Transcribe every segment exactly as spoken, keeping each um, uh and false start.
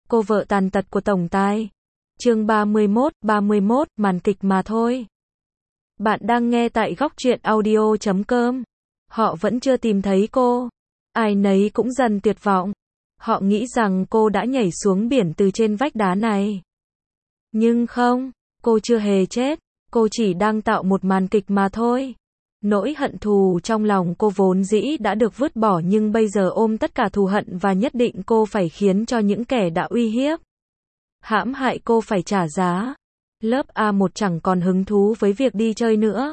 cô vợ tàn tật của tổng tài. Chương ba mươi mốt, ba mươi mốt, màn kịch mà thôi. Bạn đang nghe tại góc truyện audio chấm com. Họ vẫn chưa tìm thấy cô. Ai nấy cũng dần tuyệt vọng. Họ nghĩ rằng cô đã nhảy xuống biển từ trên vách đá này. Nhưng không, cô chưa hề chết. Cô chỉ đang tạo một màn kịch mà thôi. Nỗi hận thù trong lòng cô vốn dĩ đã được vứt bỏ nhưng bây giờ ôm tất cả thù hận và nhất định cô phải khiến cho những kẻ đã uy hiếp, hãm hại cô phải trả giá. Lớp A một chẳng còn hứng thú với việc đi chơi nữa.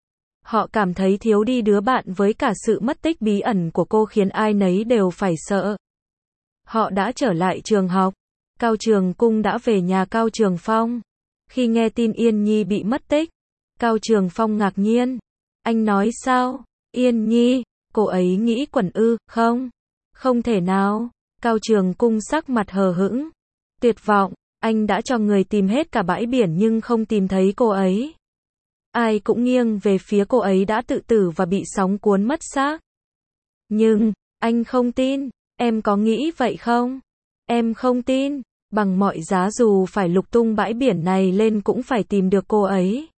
Họ cảm thấy thiếu đi đứa bạn với cả sự mất tích bí ẩn của cô khiến ai nấy đều phải sợ. Họ đã trở lại trường học. Cao Trường Cung đã về nhà Cao Trường Phong. Khi nghe tin Yên Nhi bị mất tích, Cao Trường Phong ngạc nhiên. Anh nói sao? Yên Nhi, cô ấy nghĩ quẩn ư? Không, không thể nào. Cao Trường Cung sắc mặt hờ hững, tuyệt vọng. Anh đã cho người tìm hết cả bãi biển nhưng không tìm thấy cô ấy. Ai cũng nghiêng về phía cô ấy đã tự tử và bị sóng cuốn mất xác. Nhưng, anh không tin. Em có nghĩ vậy không? Em không tin. Bằng mọi giá dù phải lục tung bãi biển này lên cũng phải tìm được cô ấy.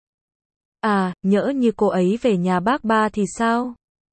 À, nhỡ như cô ấy về nhà bác ba thì sao?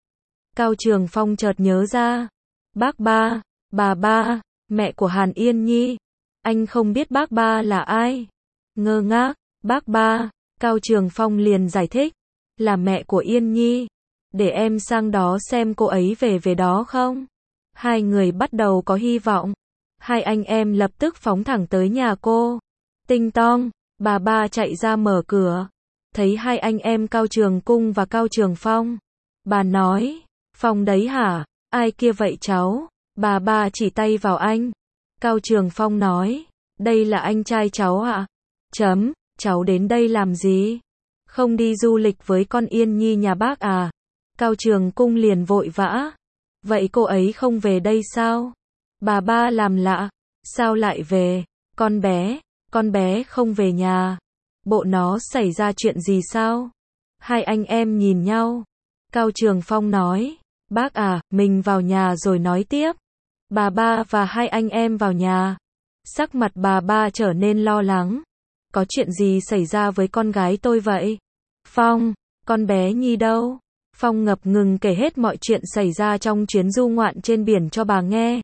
Cao Trường Phong chợt nhớ ra. Bác ba, bà ba, mẹ của Hàn Yên Nhi. Anh không biết bác ba là ai? Ngơ ngác, bác ba, Cao Trường Phong liền giải thích. Là mẹ của Yên Nhi. Để em sang đó xem cô ấy về về đó không? Hai người bắt đầu có hy vọng. Hai anh em lập tức phóng thẳng tới nhà cô. Tinh tong, bà ba chạy ra mở cửa. Thấy hai anh em Cao Trường Cung và Cao Trường Phong. Bà nói, Phong đấy hả? Ai kia vậy cháu? Bà ba chỉ tay vào anh. Cao Trường Phong nói, đây là anh trai cháu ạ. Chấm, cháu đến đây làm gì? Không đi du lịch với con Yên Nhi nhà bác à? Cao Trường Cung liền vội vã. Vậy cô ấy không về đây sao? Bà ba làm lạ. Sao lại về? Con bé, con bé không về nhà. Bộ nó xảy ra chuyện gì sao? Hai anh em nhìn nhau. Cao Trường Phong nói, bác à, mình vào nhà rồi nói tiếp. Bà ba và hai anh em vào nhà. Sắc mặt bà ba trở nên lo lắng. Có chuyện gì xảy ra với con gái tôi vậy? Phong, con bé Nhi đâu? Phong ngập ngừng kể hết mọi chuyện xảy ra trong chuyến du ngoạn trên biển cho bà nghe.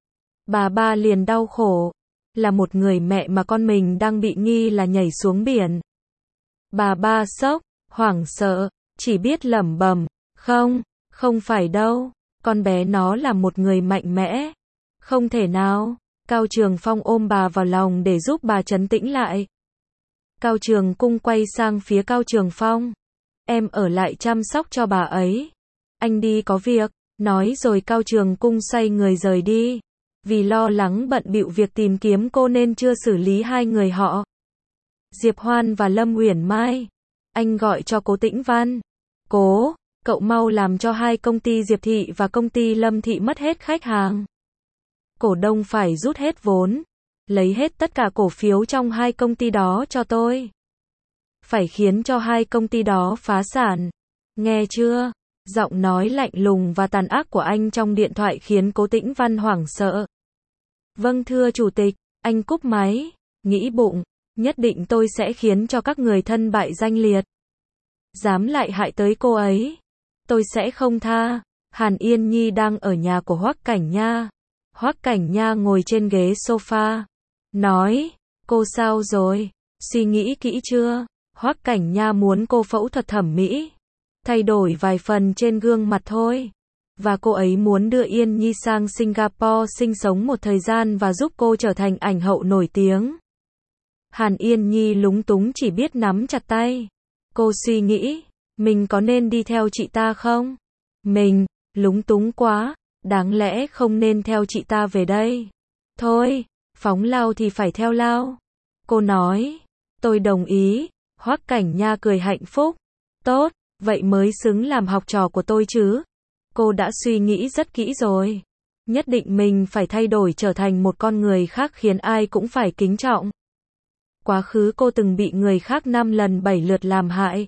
Bà ba liền đau khổ. Là một người mẹ mà con mình đang bị nghi là nhảy xuống biển. Bà ba sốc, hoảng sợ, chỉ biết lẩm bẩm, không, không phải đâu, con bé nó là một người mạnh mẽ. Không thể nào. Cao Trường Phong ôm bà vào lòng để giúp bà trấn tĩnh lại. Cao Trường Cung quay sang phía Cao Trường Phong. Em ở lại chăm sóc cho bà ấy. Anh đi có việc, nói rồi Cao Trường Cung xoay người rời đi. Vì lo lắng bận bịu việc tìm kiếm cô nên chưa xử lý hai người họ. Diệp Hoan và Lâm Uyển Mai. Anh gọi cho Cố Tĩnh Văn. Cố, cậu mau làm cho hai công ty Diệp Thị và công ty Lâm Thị mất hết khách hàng. Cổ đông phải rút hết vốn. Lấy hết tất cả cổ phiếu trong hai công ty đó cho tôi. Phải khiến cho hai công ty đó phá sản. Nghe chưa? Giọng nói lạnh lùng và tàn ác của anh trong điện thoại khiến Cố Tĩnh Văn hoảng sợ. Vâng thưa chủ tịch, anh cúp máy, nghĩ bụng, nhất định tôi sẽ khiến cho các người thân bại danh liệt. Dám lại hại tới cô ấy, tôi sẽ không tha. Hàn Yên Nhi đang ở nhà của Hoắc Cảnh Nha. Hoắc Cảnh Nha ngồi trên ghế sofa, nói, cô sao rồi, suy nghĩ kỹ chưa? Hoắc Cảnh Nha muốn cô phẫu thuật thẩm mỹ, thay đổi vài phần trên gương mặt thôi. Và cô ấy muốn đưa Yên Nhi sang Singapore sinh sống một thời gian và giúp cô trở thành ảnh hậu nổi tiếng. Hàn Yên Nhi lúng túng chỉ biết nắm chặt tay. Cô suy nghĩ, mình có nên đi theo chị ta không? Mình, lúng túng quá, đáng lẽ không nên theo chị ta về đây. Thôi, phóng lao thì phải theo lao. Cô nói, tôi đồng ý. Hoắc Cảnh Nha cười hạnh phúc. Tốt, vậy mới xứng làm học trò của tôi chứ. Cô đã suy nghĩ rất kỹ rồi. Nhất định mình phải thay đổi trở thành một con người khác khiến ai cũng phải kính trọng. Quá khứ cô từng bị người khác năm lần bảy lượt làm hại.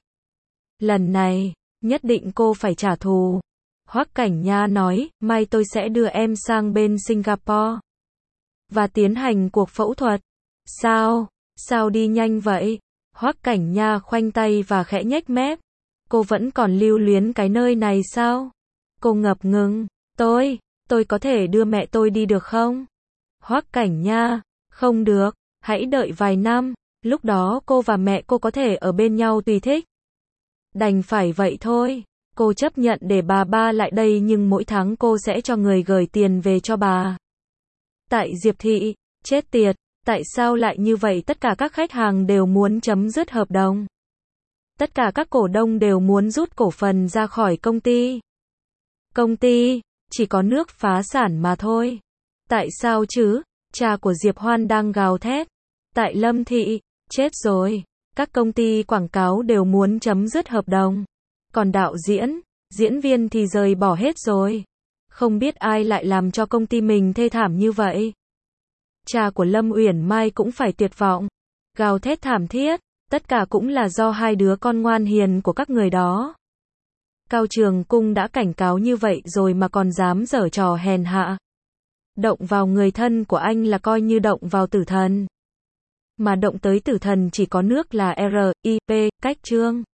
Lần này, nhất định cô phải trả thù. Hoắc Cảnh Nha nói, mai tôi sẽ đưa em sang bên Singapore. và tiến hành cuộc phẫu thuật. Sao? Sao đi nhanh vậy? Hoắc Cảnh Nha khoanh tay và khẽ nhếch mép. Cô vẫn còn lưu luyến cái nơi này sao? Cô ngập ngừng. Tôi, tôi có thể đưa mẹ tôi đi được không? Hoắc Cảnh Nha, không được, hãy đợi vài năm, lúc đó cô và mẹ cô có thể ở bên nhau tùy thích. Đành phải vậy thôi. Cô chấp nhận để bà ba lại đây nhưng mỗi tháng cô sẽ cho người gửi tiền về cho bà. Tại Diệp Thị, chết tiệt, tại sao lại như vậy? Tất cả các khách hàng đều muốn chấm dứt hợp đồng. Tất cả các cổ đông đều muốn rút cổ phần ra khỏi công ty. Công ty, chỉ có nước phá sản mà thôi. Tại sao chứ? Cha của Diệp Hoan đang gào thét. Tại Lâm Thị, chết rồi. Các công ty quảng cáo đều muốn chấm dứt hợp đồng. Còn đạo diễn, diễn viên thì rời bỏ hết rồi. Không biết ai lại làm cho công ty mình thê thảm như vậy. Cha của Lâm Uyển Mai cũng phải tuyệt vọng. Gào thét thảm thiết. Tất cả cũng là do hai đứa con ngoan hiền của các người đó. Cao Trường Cung đã cảnh cáo như vậy rồi mà còn dám giở trò hèn hạ. Động vào người thân của anh là coi như động vào tử thần. Mà động tới tử thần chỉ có nước là R I P, cách chương.